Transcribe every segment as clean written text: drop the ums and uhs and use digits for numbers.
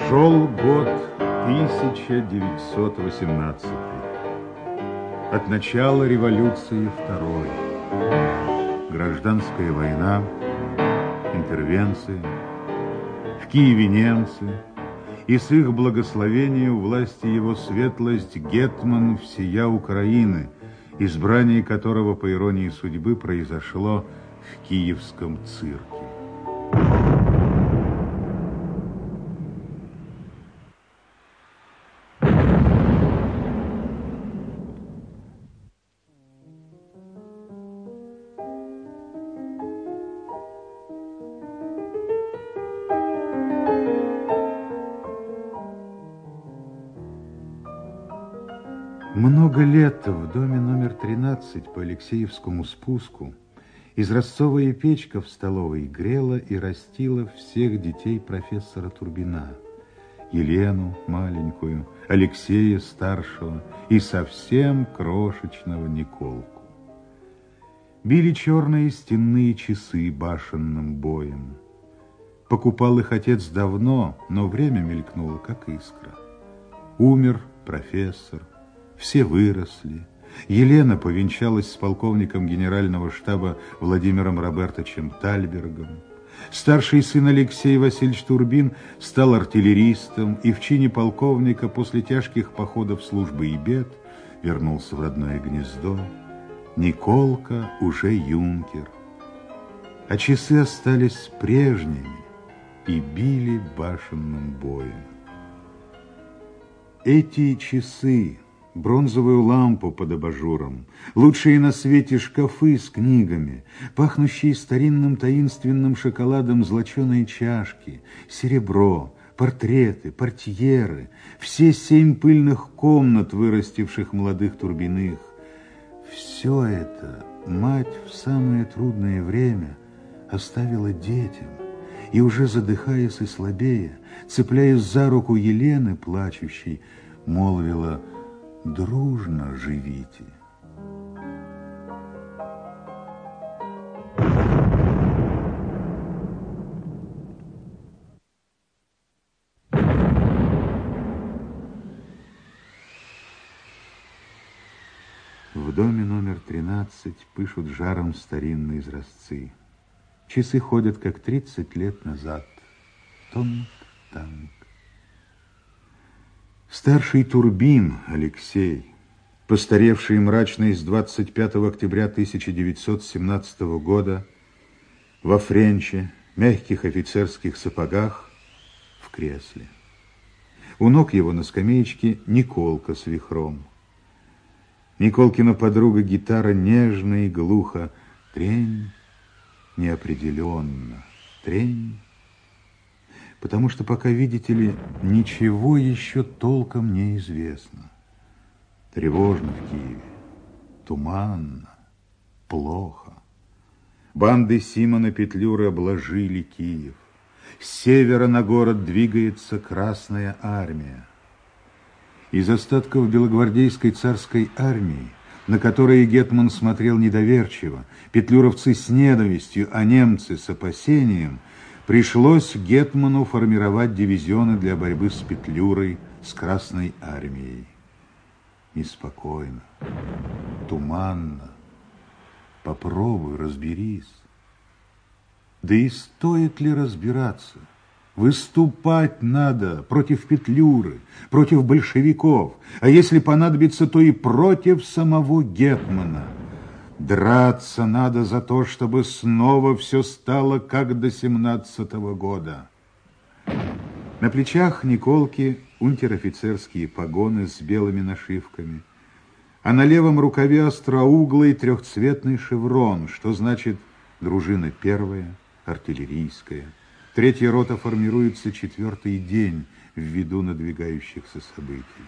Шел год 1918. От начала революции второй. Гражданская война, интервенция. В Киеве немцы, и с их благословения у власти его светлость гетман всея Украины, избрание которого, по иронии судьбы, произошло в Киевском цирке. Много лет в доме номер 13 по Алексеевскому спуску изразцовая печка в столовой грела и растила всех детей профессора Турбина. Елену маленькую, Алексея старшего и совсем крошечного Николку. Били черные стенные часы башенным боем. Покупал их отец давно, но время мелькнуло, как искра. Умер профессор. Все выросли. Елена повенчалась с полковником генерального штаба Владимиром Робертовичем Тальбергом. Старший сын Алексей Васильевич Турбин стал артиллеристом и в чине полковника после тяжких походов службы и бед вернулся в родное гнездо. Николка уже юнкер. А часы остались прежними и били башенным боем. Эти часы, бронзовую лампу под абажуром, лучшие на свете шкафы с книгами, пахнущие старинным таинственным шоколадом золоченые чашки, серебро, портреты, портьеры, все 7 пыльных комнат, вырастивших молодых Турбиных. Все это мать в самое трудное время оставила детям, и уже задыхаясь и слабея, цепляясь за руку Елены, плачущей, молвила: «Дружно живите». В доме номер 13 пышут жаром старинные изразцы. Часы ходят, как 30 лет назад. Тонк-танк. Старший Турбин Алексей, постаревший и мрачный с 25 октября 1917 года, во френче, мягких офицерских сапогах, в кресле. У ног его на скамеечке Николка с вихром. Николкина подруга гитара нежно и глухо, трень, неопределенно, трень. Потому что пока, видите ли, ничего еще толком не известно. Тревожно в Киеве, туманно, плохо. Банды Симона Петлюры обложили Киев. С севера на город двигается Красная армия. Из остатков белогвардейской царской армии, на которые гетман смотрел недоверчиво, петлюровцы с ненавистью, а немцы с опасением, пришлось гетману формировать дивизионы для борьбы с Петлюрой, с Красной армией. Неспокойно, туманно. Попробуй, разберись. Да и стоит ли разбираться? Выступать надо против Петлюры, против большевиков, а если понадобится, то и против самого гетмана. Драться надо за то, чтобы снова все стало, как до 17-го года. На плечах Николки унтер-офицерские погоны с белыми нашивками, а на левом рукаве остроуглый трехцветный шеврон, что значит дружина первая, артиллерийская. 3-я рота формируется 4-й день ввиду надвигающихся событий.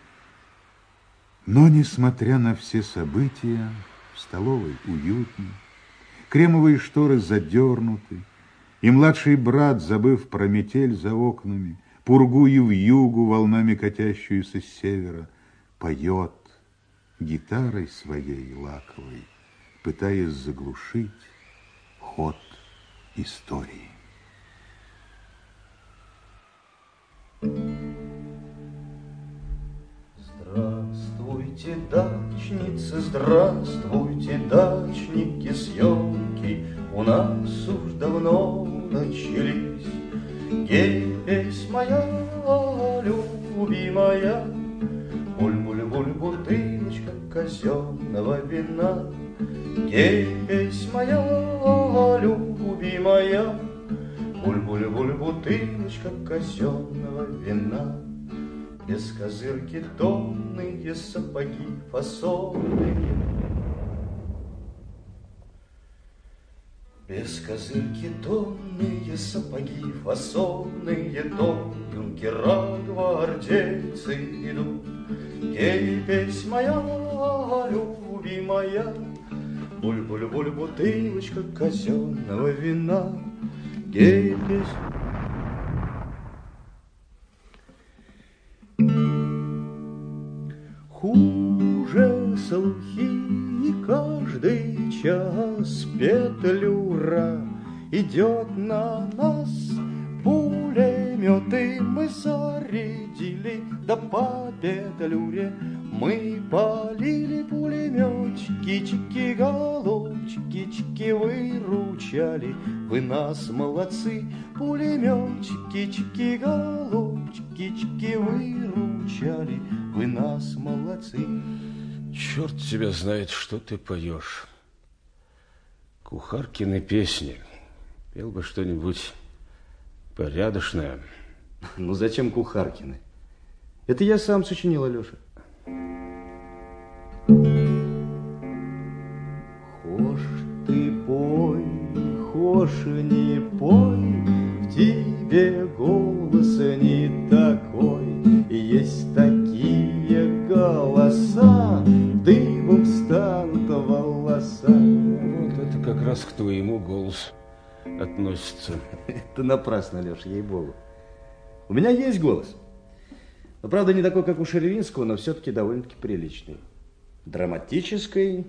Но, несмотря на все события, в столовой уютно, кремовые шторы задернуты, и младший брат, забыв про метель за окнами, пургу и вьюгу, волнами катящуюся с севера, поет гитарой своей лаковой, пытаясь заглушить ход истории. здравствуйте, дачники, съемки у нас уж давно начались. Гей, песнь моя любимая, буль-буль-буль, бутылочка казенного вина. Гей, песнь моя любимая, буль-буль-буль, бутылочка казенного вина. Без козырки тонные сапоги фасонные, без козырки тонные сапоги фасонные, то юнкера гвардейцы идут. Гей, песнь моя любимая, буль-буль-буль, бутылочка казенного вина. Гей, песнь. Хуже слухи каждый час, Петлюра идет на нас. Пулеметы мы зарядили, да по Петлюре мы полили. Пулеметчики, чики, голубчики, чики, выручали, вы нас молодцы. Пулеметчики, чики, голубчики, чики, выручали, вы нас молодцы. Черт тебя знает, что ты поешь. Кухаркины песни. Пел бы что-нибудь порядочное. Ну зачем Кухаркины? Это я сам сочинил, Алеша. Хошь ты пой, хошь не пой, в тебе голос не такой. Есть такие голоса, дыбом встанут волоса. Вот это как раз к твоему голосу относится. Это напрасно, Леша, ей-богу. У меня есть голос. Но, правда, не такой, как у Шервинского, но все-таки довольно-таки приличный. Драматический.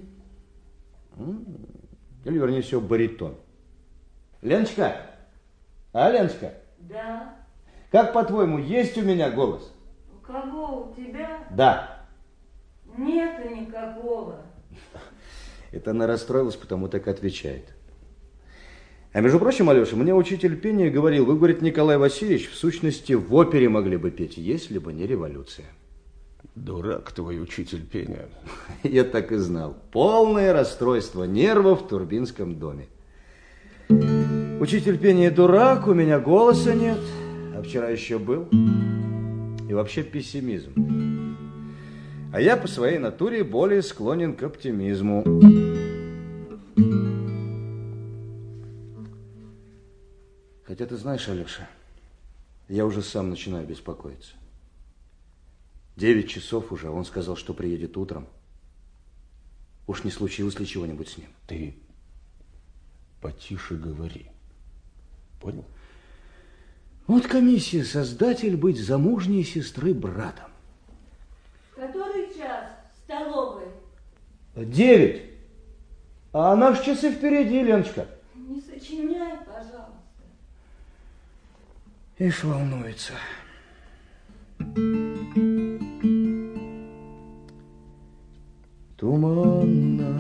Или, вернее всего, баритон. Леночка! А, Леночка? Да. Как, по-твоему, есть у меня голос? У кого? У тебя? Да. Нету никакого. Это она расстроилась, потому так отвечает. А между прочим, Алеша, мне учитель пения говорил, вы, говорит, Николай Васильевич, в сущности, в опере могли бы петь, если бы не революция. Дурак твой учитель пения. Я так и знал. Полное расстройство нервов в Турбинском доме. Учитель пения дурак, у меня голоса нет, а вчера еще был. И вообще пессимизм. А я по своей натуре более склонен к оптимизму. Хотя ты знаешь, Алеша, я уже сам начинаю беспокоиться. 9 часов уже, он сказал, что приедет утром. Уж не случилось ли чего-нибудь с ним? Ты потише говори. Понял? Вот комиссия, создатель быть замужней сестры братом. Который час в столовой? 9. А наши часы впереди, Леночка. Не сочиняй, пожалуйста. Ишь, волнуется. Туманно,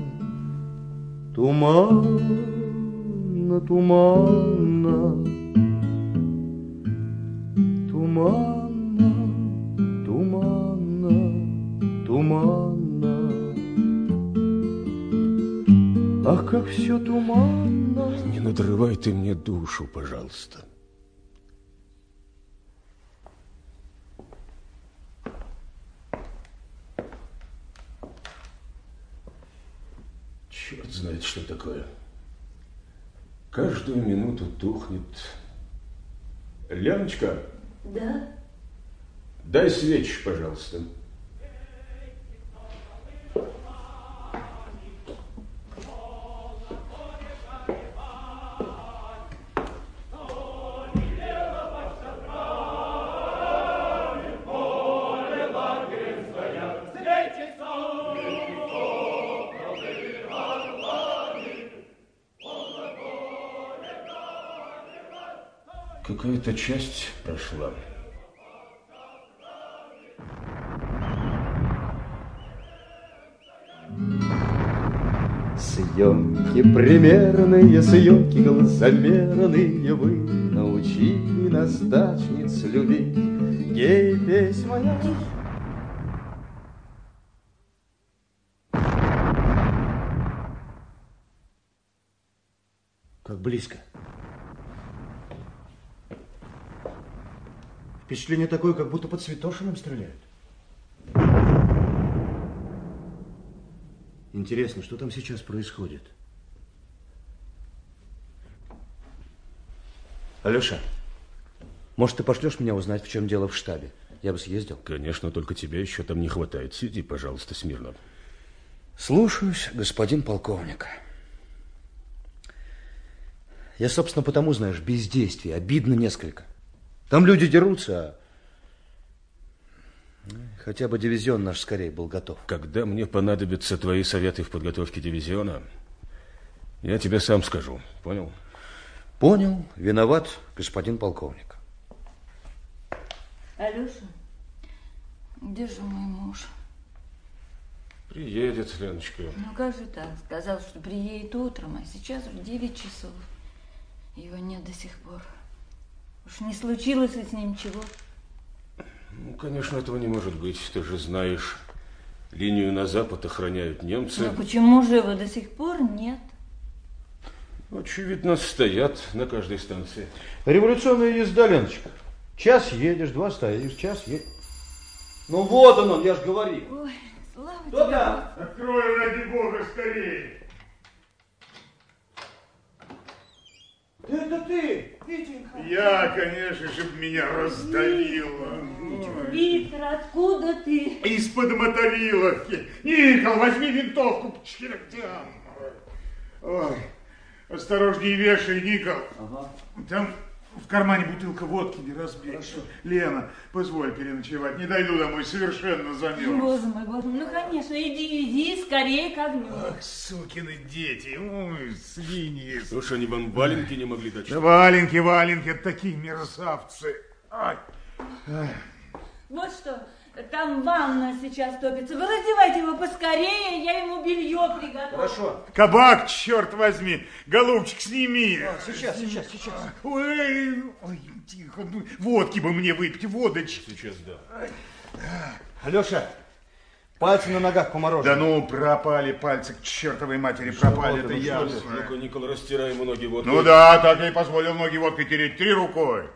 туманно, туманно, туманно, туманно, туманно. Ах, как все туманно. Не надрывай ты мне душу, пожалуйста. Черт знает, что такое. Каждую минуту тухнет. Леночка? Да? Дай свечи, пожалуйста. Какая-то часть прошла. Съемки примерные, съемки глазомерные, вы научили нас дачниц любить. Гей, песнь моя. Как близко. Впечатление такое, как будто под Святошиным стреляют. Интересно, что там сейчас происходит? Алеша, может, ты пошлешь меня узнать, в чем дело в штабе? Я бы съездил. Конечно, только тебя еще там не хватает. Сиди, пожалуйста, смирно. Слушаюсь, господин полковник. Я, собственно, потому, знаешь, бездействие. Обидно несколько. Там люди дерутся, а хотя бы дивизион наш скорее был готов. Когда мне понадобятся твои советы в подготовке дивизиона, я тебе сам скажу. Понял? Понял. Виноват, господин полковник. Алеша, где же мой муж? Приедет, Леночка. Ну как же так? Сказал, что приедет утром, а сейчас уже 9 часов. Его нет до сих пор. Уж не случилось ли с ним чего? Ну, конечно, этого не может быть. Ты же знаешь, линию на запад охраняют немцы. Но почему же его до сих пор нет? Очевидно, стоят на каждой станции. Революционная езда, Леночка. Час едешь, 2 стоишь, час едешь. Ну вот он, я же говорил. Ой, слава тебе. Кто там? Открой, ради бога, скорее. Это ты, Витенька. Я, конечно, чтоб меня раздавило. Виктор, откуда ты? Из-под Мотовиловки. Никол, возьми винтовку по чертям. Ой, осторожней вешай, Никол. Ага. Там в кармане бутылка водки, не разбей. Хорошо. Лена, позволь переночевать. Не дойду домой, совершенно замерз. Боже мой, ну конечно, иди, скорее к огню. Ах, сукины дети, ой, свиньи. Слушай, они вам валенки не могли дать? Да валенки, это такие мерзавцы. Ай. Вот что, там ванна сейчас топится. Вы раздевайте его поскорее, я ему белье приготовлю. Хорошо. Кабак, черт возьми, голубчик, сними. Сейчас. Ой, тихо, ну, водки бы мне выпить, водочки. Сейчас, да. Алеша, пальцы на ногах поморожены. Да ну, пропали пальцы к чертовой матери, пропали, это ясно. Ну-ка, Никол, растирай ему ноги водкой. Ну да, так я и позволил ноги водкой тереть 3 рукой.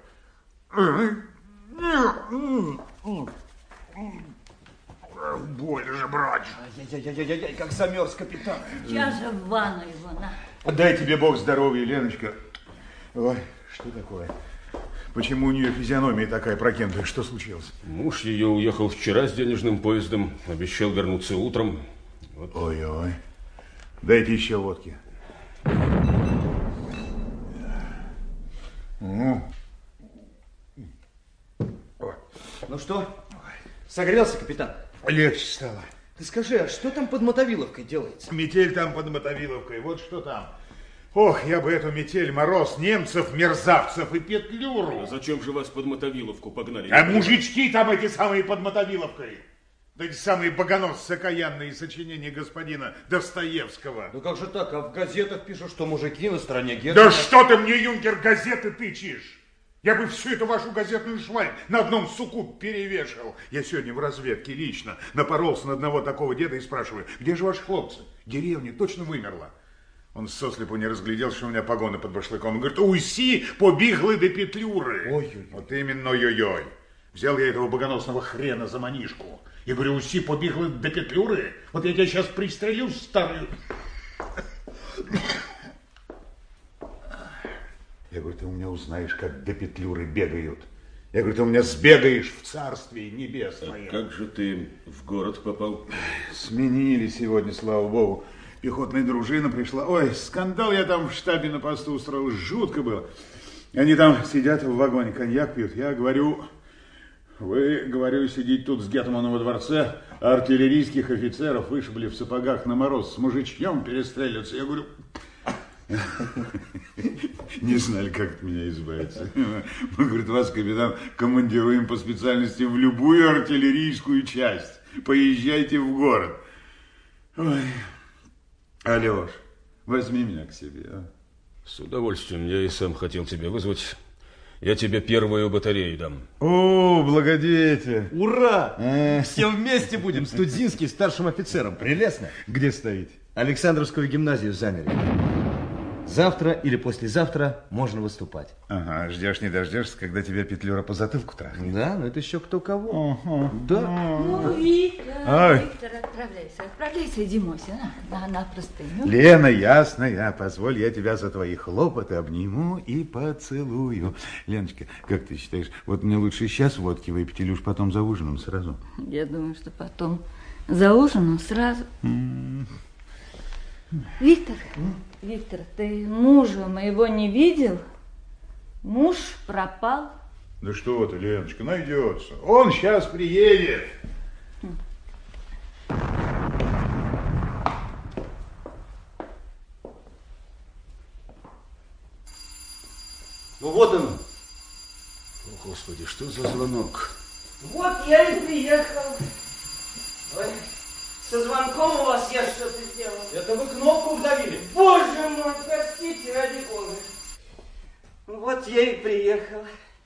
Больно же, брать. Ай-яй-яй-яй-яй, как замерз капитан. Сейчас же в ванну его на. Дай тебе Бог здоровья, Леночка. Ой, что такое? Почему у нее физиономия такая прокинутая? Что случилось? Муж ее уехал вчера с денежным поездом, обещал вернуться утром. Вот. Ой-ой. Дайте еще водки. Ну что, согрелся, капитан? Легче стало. Ты скажи, а что там под Мотовиловкой делается? Метель там под Мотовиловкой, вот что там. Ох, я бы эту метель, мороз, немцев, мерзавцев и Петлюру. А зачем же вас под Мотовиловку погнали? А мужички там эти самые под Мотовиловкой. Да эти самые богоносцы окаянные сочинения господина Достоевского. Ну как же так, а в газетах пишут, что мужики на стороне Германа. Да что ты мне, юнкер, газеты тычешь? Я бы всю эту вашу газетную шваль на одном суку перевешал. Я сегодня в разведке лично напоролся на одного такого деда и спрашиваю, где же ваши хлопцы? Деревня точно вымерла. Он сослепу не разглядел, что у меня погоны под башлыком. Он говорит, уйси, побігли до Петлюры. Ой-ой-ой. Вот именно, ой-ой. Взял я этого богоносного хрена за манишку. И говорю, уйси, побігли до Петлюры. Вот я тебя сейчас пристрелю, старую. Я говорю, ты у меня узнаешь, как до Петлюры бегают. Я говорю, ты у меня сбегаешь в царстве небесное. А как же ты в город попал? Сменили сегодня, слава богу. Пехотная дружина пришла. Ой, скандал я там в штабе на посту устроил. Жутко было. Они там сидят в вагоне, коньяк пьют. Я говорю, вы, говорю, сидите тут с гетманом во дворце, а артиллерийских офицеров вышибли в сапогах на мороз, с мужичьем перестреливаться. Я говорю, не знали, как от меня избавиться. Он говорит, вас, капитан, командируем по специальности в любую артиллерийскую часть. Поезжайте в город. Ой, Алёш, Возьми меня к себе, а? С удовольствием. Я и сам хотел тебя вызвать. Я тебе первую батарею дам. О, благодетель! Ура! Все вместе будем. Студзинский старшим офицером. Прелестно. Где стоит? Александровскую гимназию заняли. Завтра или послезавтра можно выступать. Ага, ждешь не дождешься, когда тебя Петлюра по затылку трахнет. Да, но это еще кто кого. Да. Ну, Виктор, Ой. Виктор, отправляйся, иди мойся на простыню. Лена, ясно, позволь, я тебя за твои хлопоты обниму и поцелую. Леночка, как ты считаешь, вот мне лучше сейчас водки выпить или уж потом за ужином сразу? Я думаю, что потом за ужином сразу. Виктор, Виктор, ты мужа моего не видел? Муж пропал. Да что ты, Леночка, найдется. Он сейчас приедет. Ну вот он. О, Господи, что за звонок? Вот я и приехал. Ой, со звонком у вас я что-то сделал. Это вы кнопку вдавили? Боже мой, простите, ради бога. Вот я и приехал.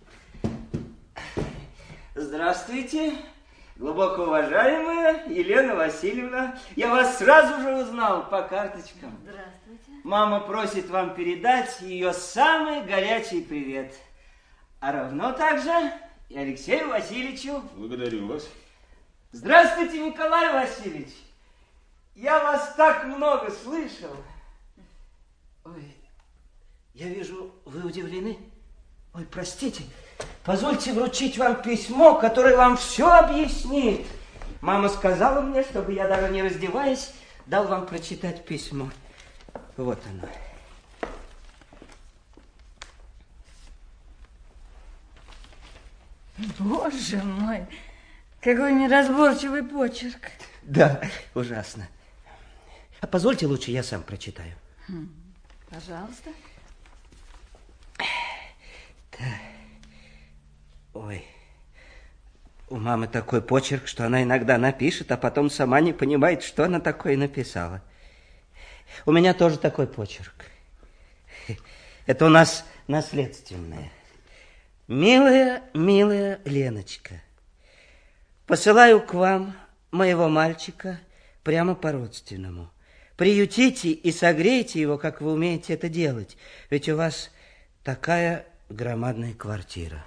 Здравствуйте, глубоко уважаемая Елена Васильевна. Я вас сразу же узнал по карточкам. Здравствуйте. Мама просит вам передать ее самый горячий привет. А равно также и Алексею Васильевичу. Благодарю вас. Здравствуйте, Николай Васильевич. Я вас так много слышал. Ой, я вижу, вы удивлены. Ой, простите, позвольте вручить вам письмо, которое вам все объяснит. Мама сказала мне, чтобы я, даже не раздеваясь, дал вам прочитать письмо. Вот оно. Боже мой, какой неразборчивый почерк. Да, ужасно. А позвольте лучше я сам прочитаю. Пожалуйста. Да. Ой, у мамы такой почерк, что она иногда напишет, а потом сама не понимает, что она такое написала. У меня тоже такой почерк. Это у нас наследственное. Милая, милая Леночка, посылаю к вам моего мальчика прямо по-родственному. Приютите и согрейте его, как вы умеете это делать, ведь у вас такая громадная квартира.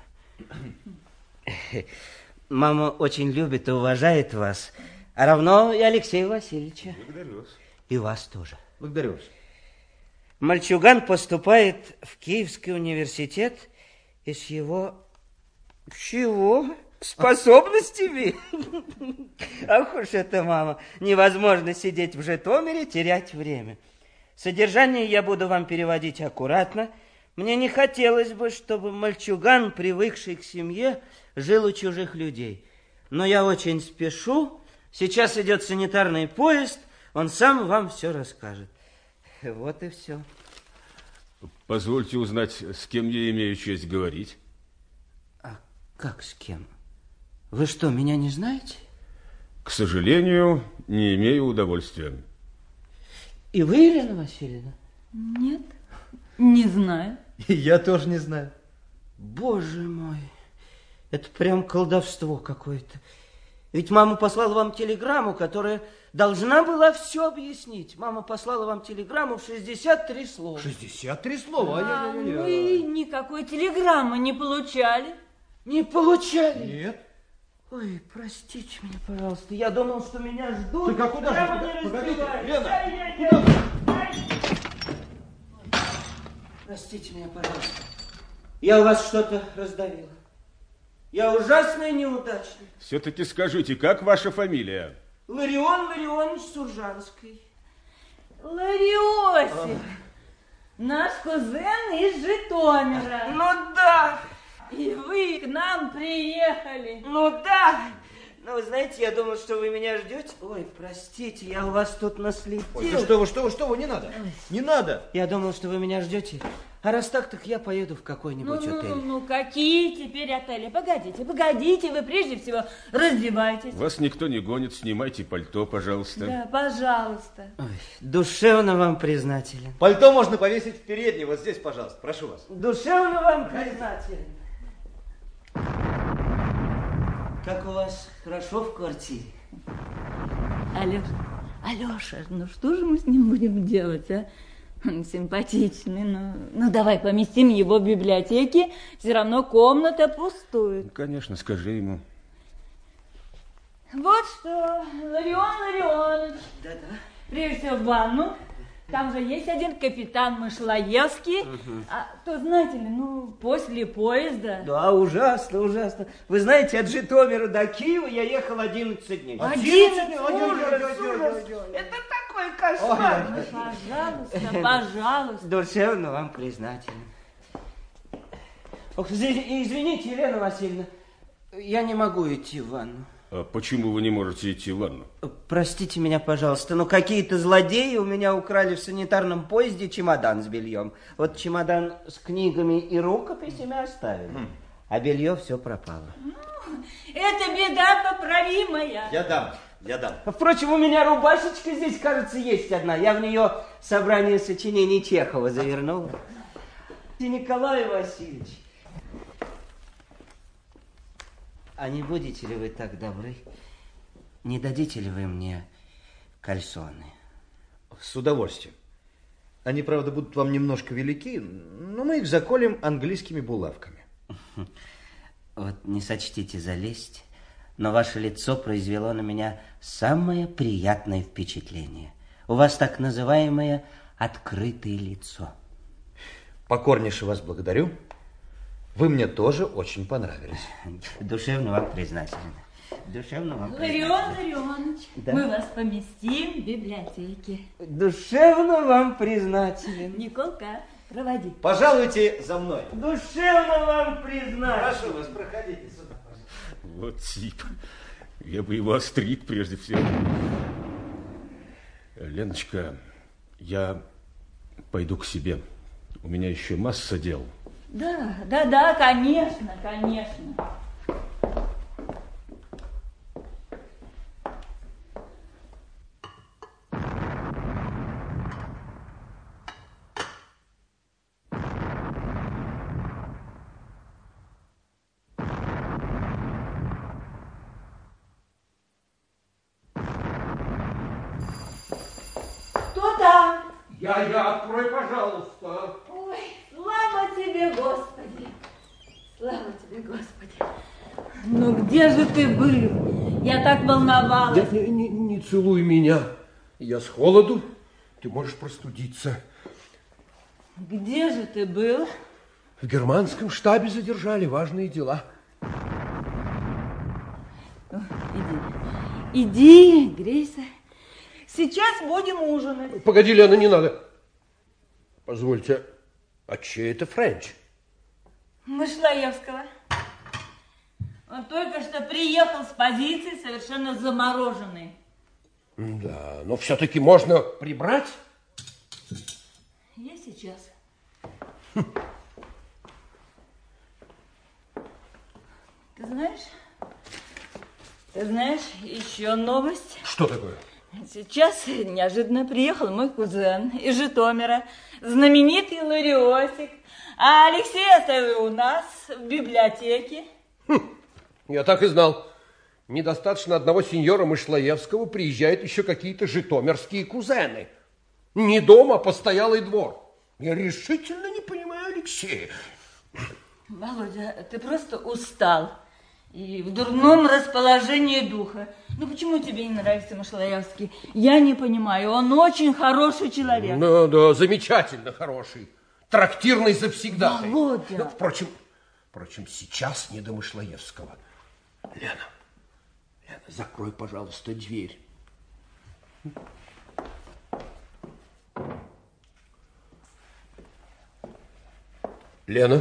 Мама очень любит и уважает вас, а равно и Алексея Васильевича. Благодарю вас. И вас тоже. Благодарю вас. Мальчуган поступает в Киевский университет и с его... Чего? Способностями? Ах уж это, мама, невозможно сидеть в Житомире, терять время. Содержание я буду вам переводить аккуратно. Мне не хотелось бы, чтобы мальчуган, привыкший к семье, жил у чужих людей. Но я очень спешу. Сейчас идет санитарный поезд, он сам вам все расскажет. Вот и все. Позвольте узнать, с кем я имею честь говорить. А как с кем? Вы что, меня не знаете? К сожалению, не имею удовольствия. И вы, Елена Васильевна? Нет, не знаю. И я тоже не знаю. Боже мой, это прям колдовство какое-то. Ведь мама послала вам телеграмму, которая должна была все объяснить. Мама послала вам телеграмму в 63 слова. 63 слова. А мы никакой телеграммы не получали. Не получали? Нет. Ой, простите меня, пожалуйста. Я думал, что меня ждут. Так а куда же? Прямо не Погодите, раздеваясь. Лена, Куда? Простите меня, пожалуйста. Я у вас что-то раздавила. Я ужасный неудачник. Все-таки скажите, как ваша фамилия? Ларион Ларионович Суржанский. Лариосик, наш кузен из Житомира. Ну да, И вы к нам приехали. ну да. Ну, вы знаете, я думал, что вы меня ждете. Ой, простите, я у вас тут наследил. Ой, да что вы, не надо. Не надо. Я думал, что вы меня ждете. А раз так я поеду в какой-нибудь отель. Ну, какие теперь отели? Погодите, вы прежде всего раздевайтесь. Вас никто не гонит, снимайте пальто, пожалуйста. Да, пожалуйста. Ой, душевно вам признателен. Пальто можно повесить в передней, вот здесь, пожалуйста, прошу вас. Душевно вам признателен. Как у вас хорошо в квартире? Алеша, ну что же мы с ним будем делать, а? Он симпатичный, ну давай поместим его в библиотеке, все равно комната пустует. Конечно, скажи ему. Вот что, Ларион Ларионович, Да-да. прежде всего в ванну, там же есть один капитан Мышлоевский, а то, знаете ли, после поезда... Да, ужасно. Вы знаете, от Житомира до Киева я ехал 11 дней. 11? Ужас! Это такой кошмар. Пожалуйста. Душевно вам признателен. Ох, извините, Елена Васильевна, я не могу идти в ванну. А почему вы не можете идти в ванну? Простите меня, пожалуйста, но какие-то злодеи у меня украли в санитарном поезде чемодан с бельем. Вот чемодан с книгами и рукописями оставили, а белье все пропало. Это беда поправимая. Я дам. Впрочем, у меня рубашечка здесь, кажется, есть одна. Я в нее собрание сочинений Чехова завернул. Николай Васильевич, а не будете ли вы так добры? Не дадите ли вы мне кальсоны? С удовольствием. Они, правда, будут вам немножко велики, но мы их заколем английскими булавками. Вот не сочтите за лесть, но ваше лицо произвело на меня самое приятное впечатление. У вас так называемое открытое лицо. Покорнейше вас благодарю. Вы мне тоже очень понравились. Душевно вам признателен. Ларион Ларионович, Да? мы вас поместим в библиотеке. Душевно вам признателен. Николка, проводи. Пожалуйте за мной. Душевно вам признателен. Прошу вас, проходите сюда. Вот тип. Я бы его остриг прежде всего. Леночка, я пойду к себе. У меня еще масса дел. Да, конечно. Кто там? Я, открой, пожалуйста. Ой, слава тебе, Господи! Слава тебе, Господи! Ну где же ты был? Я так волновалась. Да не целуй меня. Я с холоду. Ты можешь простудиться. Где же ты был? В германском штабе задержали важные дела. Иди, грейся. Сейчас будем ужинать. Погоди, Лена, не надо. Позвольте, а чей это Френч? Мышлоевского. Он только что приехал с позиции совершенно замороженный. Да, но все-таки можно прибрать. Я сейчас. Ты знаешь, еще новость. Что такое? Сейчас неожиданно приехал мой кузен из Житомира, знаменитый Лариосик. А Алексей оставил у нас в библиотеке. Я так и знал. Недостаточно одного сеньора Мышлоевского, приезжают еще какие-то житомирские кузены. Не дом, а постоялый двор. Я решительно не понимаю Алексея. Володя, ты просто устал и в дурном расположении духа. Ну почему тебе не нравится Мышлоевский? Я не понимаю, он очень хороший человек. Да, замечательно хороший. Трактирный завсегдатай. Володя. Ну, впрочем, сейчас не до Мышлоевского. Лена, закрой, пожалуйста, дверь. Лена,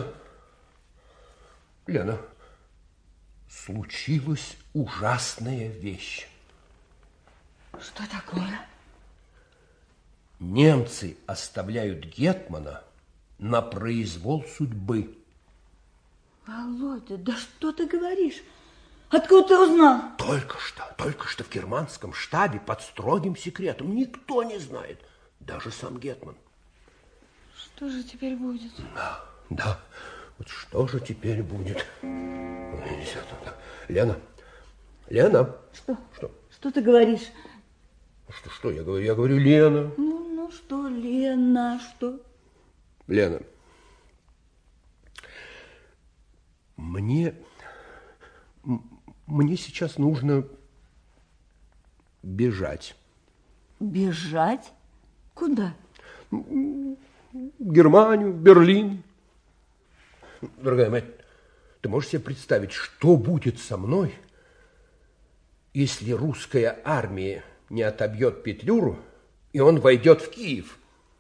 случилась ужасная вещь. Что такое? Немцы оставляют гетмана на произвол судьбы. Володя, да что ты говоришь? Откуда ты узнал? Только что в германском штабе под строгим секретом. Никто не знает, даже сам гетман. Что же теперь будет? Да, вот что же теперь будет? Лена. Что? Что ты говоришь? Что я говорю? Я говорю, Лена. Ну что, Лена, что? Лена, мне сейчас нужно бежать. Бежать? Куда? В Германию, в Берлин. Дорогая мать, ты можешь себе представить, что будет со мной, если русская армия не отобьет Петлюру, и он войдет в Киев?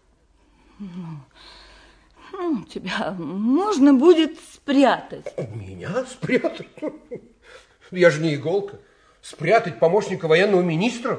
Тебя можно будет спрятать. Меня спрятать? Я же не иголка. Спрятать помощника военного министра?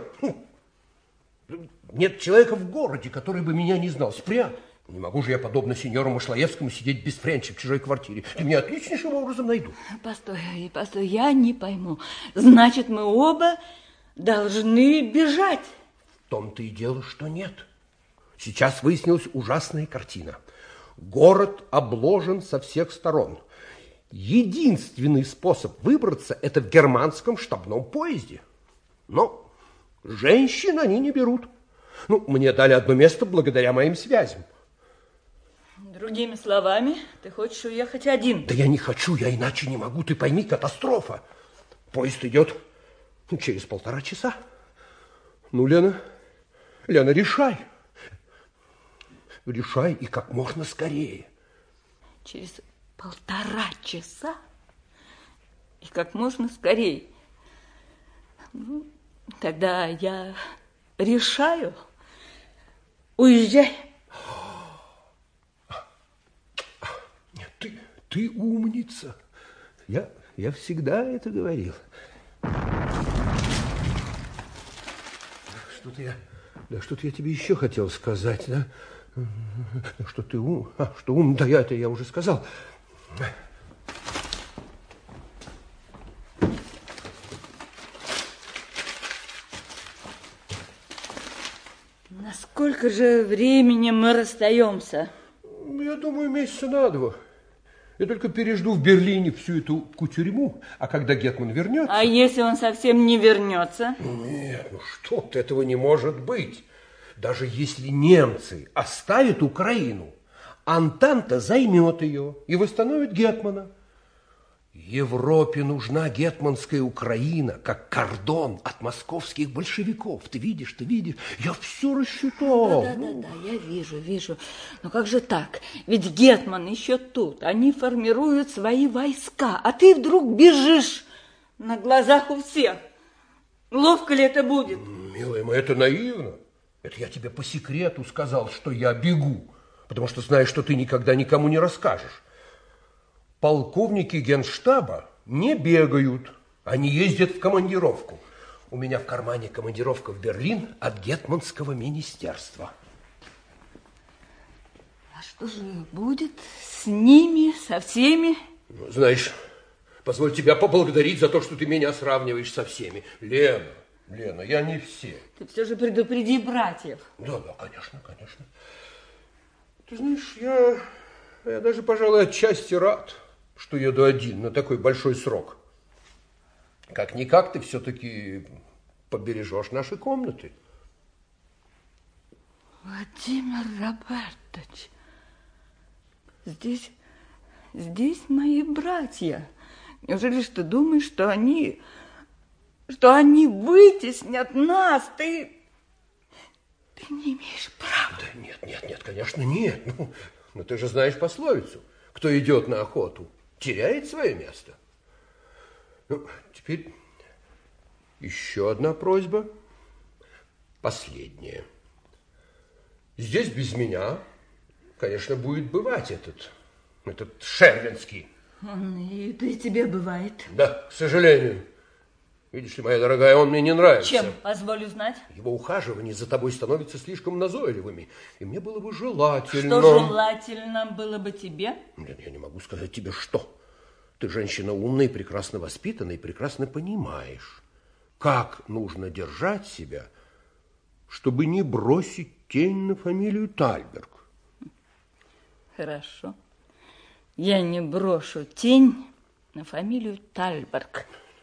Нет человека в городе, который бы меня не знал. Спрятать. Не могу же я, подобно сеньору Мышлоевскому, сидеть без френча в чужой квартире. Ты меня отличнейшим образом найду. Постой, я не пойму. Значит, мы оба должны бежать. В том-то и дело, что нет. Сейчас выяснилась ужасная картина. Город обложен со всех сторон. Единственный способ выбраться – это в германском штабном поезде. Но женщин они не берут. Мне дали одно место благодаря моим связям. Другими словами, ты хочешь уехать один? Да я не хочу, я иначе не могу. Ты пойми, катастрофа. Поезд идет через 1,5 часа. Лена, решай. Решай и как можно скорее. Через 1,5 часа и как можно скорее. Тогда я решаю. Уезжай. Ты умница. Я всегда это говорил. Что-то я тебе еще хотел сказать, да? Что ты ум, да это я уже сказал. Насколько же времени мы расстаемся? Я думаю, месяца на 2. Я только пережду в Берлине всю эту кутюрьму, а когда гетман вернется... А если он совсем не вернется? Нет, что-то этого не может быть. Даже если немцы оставят Украину, Антанта займет ее и восстановит гетмана. Европе нужна гетманская Украина, как кордон от московских большевиков. Ты видишь, я все рассчитал. Да, я вижу. Но как же так? Ведь гетман еще тут. Они формируют свои войска, а ты вдруг бежишь на глазах у всех. Ловко ли это будет? Милая моя, это наивно. Это я тебе по секрету сказал, что я бегу, потому что знаю, что ты никогда никому не расскажешь. Полковники генштаба не бегают, они ездят в командировку. У меня в кармане командировка в Берлин от гетманского министерства. А что же будет с ними, со всеми? Знаешь, позволь тебя поблагодарить за то, что ты меня сравниваешь со всеми. Лена, я не все. Ты все же предупреди братьев. Да, конечно. Ты знаешь, я даже, пожалуй, отчасти рад, что еду один на такой большой срок. Как-никак ты все-таки побережешь наши комнаты. Владимир Робертович, здесь мои братья. Неужели ж ты думаешь, что они вытеснят нас? Ты не имеешь права. Да нет, конечно, нет. Ну, ты же знаешь пословицу. Кто идет на охоту, теряет свое место. Теперь еще одна просьба. Последняя. Здесь без меня, конечно, будет бывать этот Шервинский. Он и при тебе бывает. Да, к сожалению. Видишь ли, моя дорогая, он мне не нравится. Чем, позволю знать? Его ухаживания за тобой становятся слишком назойливыми. И мне было бы желательно... Что желательно было бы тебе? Нет, я не могу сказать тебе, что. Ты женщина умная, прекрасно воспитанная и прекрасно понимаешь, как нужно держать себя, чтобы не бросить тень на фамилию Тальберг. Хорошо. Я не брошу тень на фамилию Тальберг.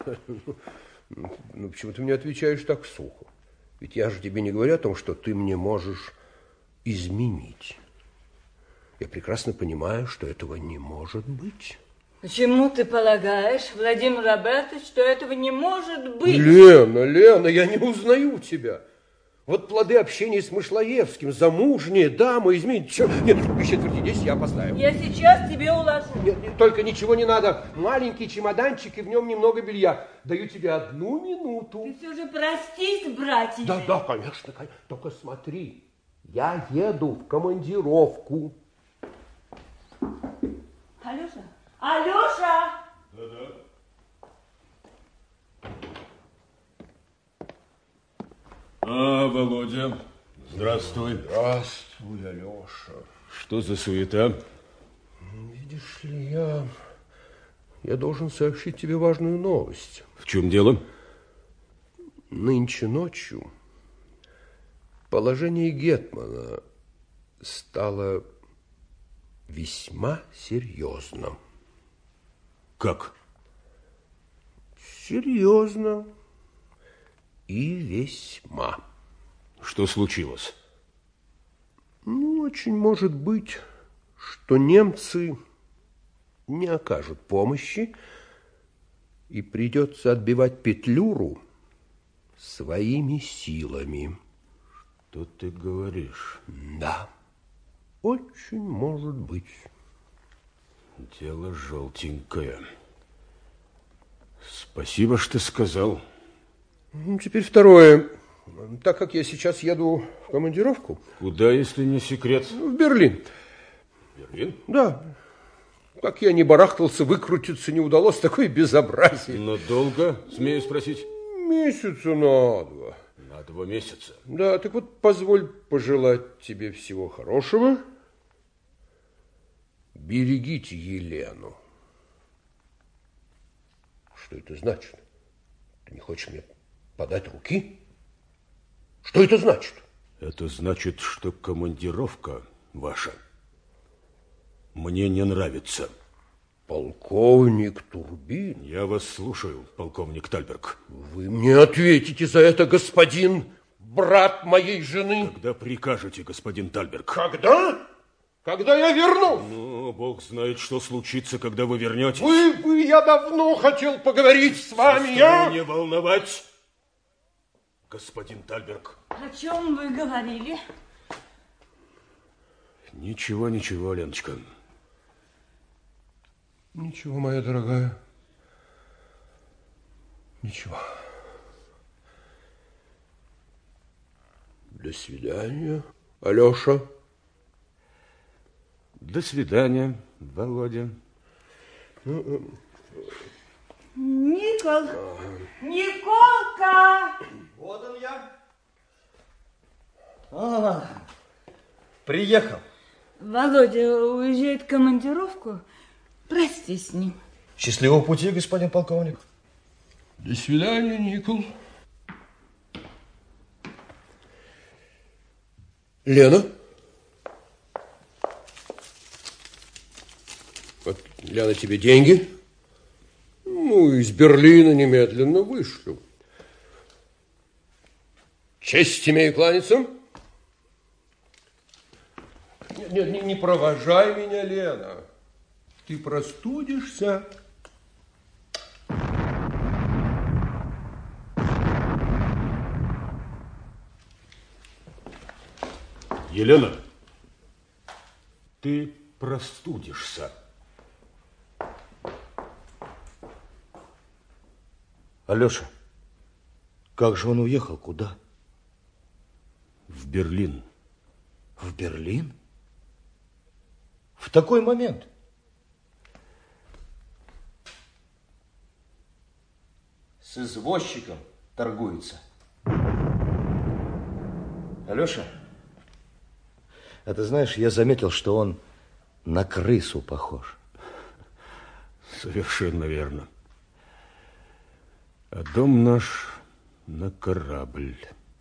Ну, почему ты мне отвечаешь так сухо? Ведь я же тебе не говорю о том, что ты мне можешь изменить. Я прекрасно понимаю, что этого не может быть. Почему ты полагаешь, Владимир Робертович, что этого не может быть? Лена, я не узнаю тебя. Вот плоды общения с Мышлоевским, замужняя дама, изменить. Нет, без четверти 10 я опоздаю. Я сейчас тебе уложу. Нет, только ничего не надо. Маленький чемоданчик, и в нем немного белья. Даю тебе 1 минуту. Ты все же простись, братья. Да, конечно. Только смотри, я еду в командировку. Алеша? Алеша! Да-да. Володя, здравствуй. Здравствуй, Алеша. Что за суета? Видишь ли, я должен сообщить тебе важную новость. В чем дело? Нынче ночью положение гетмана стало весьма серьезным. Как? Серьезно и весьма. Что случилось? Ну, очень может быть, что немцы не окажут помощи, и придется отбивать Петлюру своими силами. Что ты говоришь? Да, очень может быть. Дело желтенькое. Спасибо, что сказал. Теперь второе. Так как я сейчас еду в командировку... Куда, если не секрет? В Берлин. Берлин? Да. Как я не барахтался, выкрутиться не удалось, такое безобразие. Но долго, смею спросить? Месяца на 2. На 2 месяца. Да, так вот позволь пожелать тебе всего хорошего. Берегите Елену. Что это значит? Ты не хочешь мне подать руки? Что это значит? Это значит, что командировка ваша мне не нравится. Полковник Турбин. Я вас слушаю, полковник Тальберг. Вы мне ответите за это, господин брат моей жены. Когда прикажете, господин Тальберг? Когда? Когда я вернусь? Ну, Бог знает, что случится, когда вы вернетесь. Я давно хотел поговорить с вами. Не волновать, господин Тальберг. О чем вы говорили? Ничего, Леночка. Ничего, моя дорогая. Ничего. До свидания, Алеша. До свидания, Володя. Николка! Вот он я. Приехал. Володя уезжает в командировку. Простись с ним. Счастливого пути, господин полковник. До свидания, Никол. Лена? Вот, Лена, тебе деньги. Ну, из Берлина немедленно вышлю. Честь имею кланяться. Нет, не провожай меня, Лена. Ты простудишься. Елена, ты простудишься. Алеша, как же он уехал? Куда? В Берлин. В Берлин? В такой момент? с извозчиком торгуется. Алеша, а ты знаешь, я заметил, что он на крысу похож. Совершенно верно. А дом наш на корабль.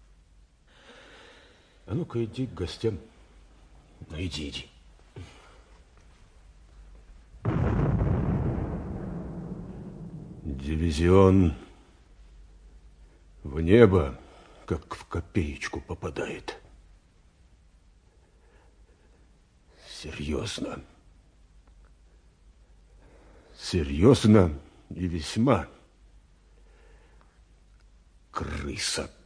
А ну-ка, иди к гостям. Ну, иди. Дивизион в небо, как в копеечку попадает. Серьезно. Серьезно и весьма. Крыса.